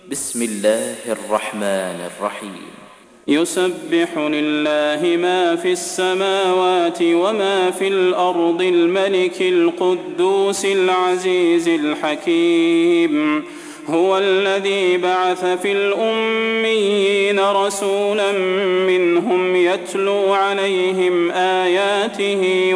بسم الله الرحمن الرحيم. يسبح لله ما في السماوات وما في الأرض الملك القدوس العزيز الحكيم. هو الذي بعث في الأميين رسولا منهم يتلو عليهم آياته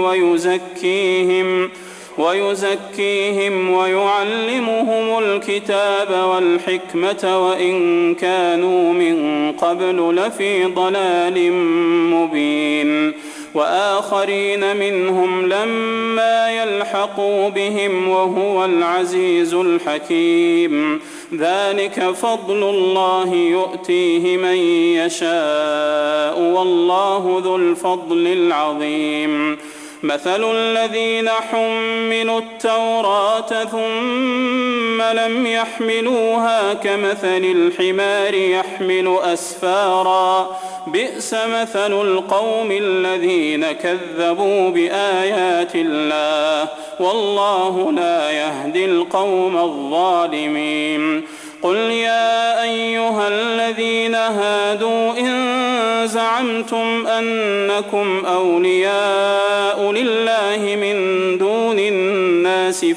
ويزكيهم ويعلمهم الكتاب والحكمة وإن كانوا من قبل لفي ضلال مبين. وآخرين منهم لما يلحقوا بهم وهو العزيز الحكيم. ذلك فضل الله يؤتيه من يشاء والله ذو الفضل العظيم. مثل الذين حملوا التوراة ثم لم يحملوها كمثل الحمار يحمل أسفارا بئس مثل القوم الذين كذبوا بآيات الله والله لا يهدي القوم الظالمين. قل يا أيها الذين هادوا إن زعمتم أنكم أولياء لله من دون الناس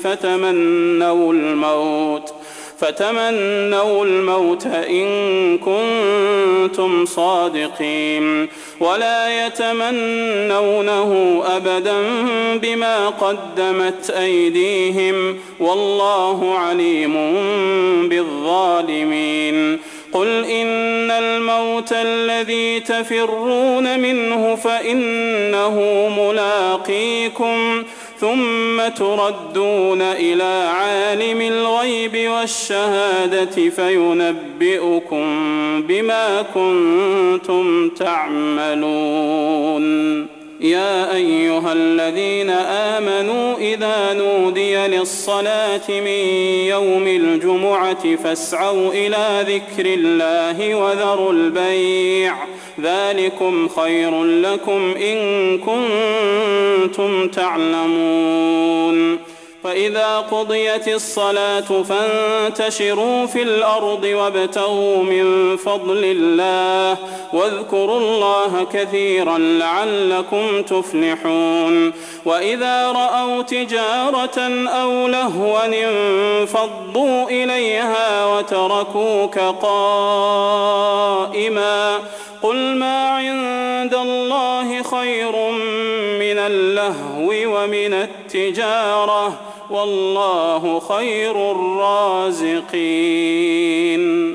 فتمنوا الموت إن كنتم صادقين ولا يتمنونه أبدا بما قدمت أيديهم والله عليم بالظالمين. قل إن الموت الذي تفرون منه فإنه ملاقيكم ثم تردون إلى عالم الغيب والشهادة فينبئكم بما كنتم تعملون. يا أيها الذين آمنوا إذا نودي للصلاة من يوم الجمعة فاسعوا إلى ذكر الله وذروا البيع ذلكم خير لكم إن كنتم تعلمون. فإذا قضيت الصلاة فانتشروا في الأرض وابتغوا من فضل الله واذكروا الله كثيرا لعلكم تفلحون. وإذا رأوا تجارة أو لهوا انفضوا إليها وتركوك قائما قل ما عند الله خير من اللهو ومن التجارة والله خير الرازقين.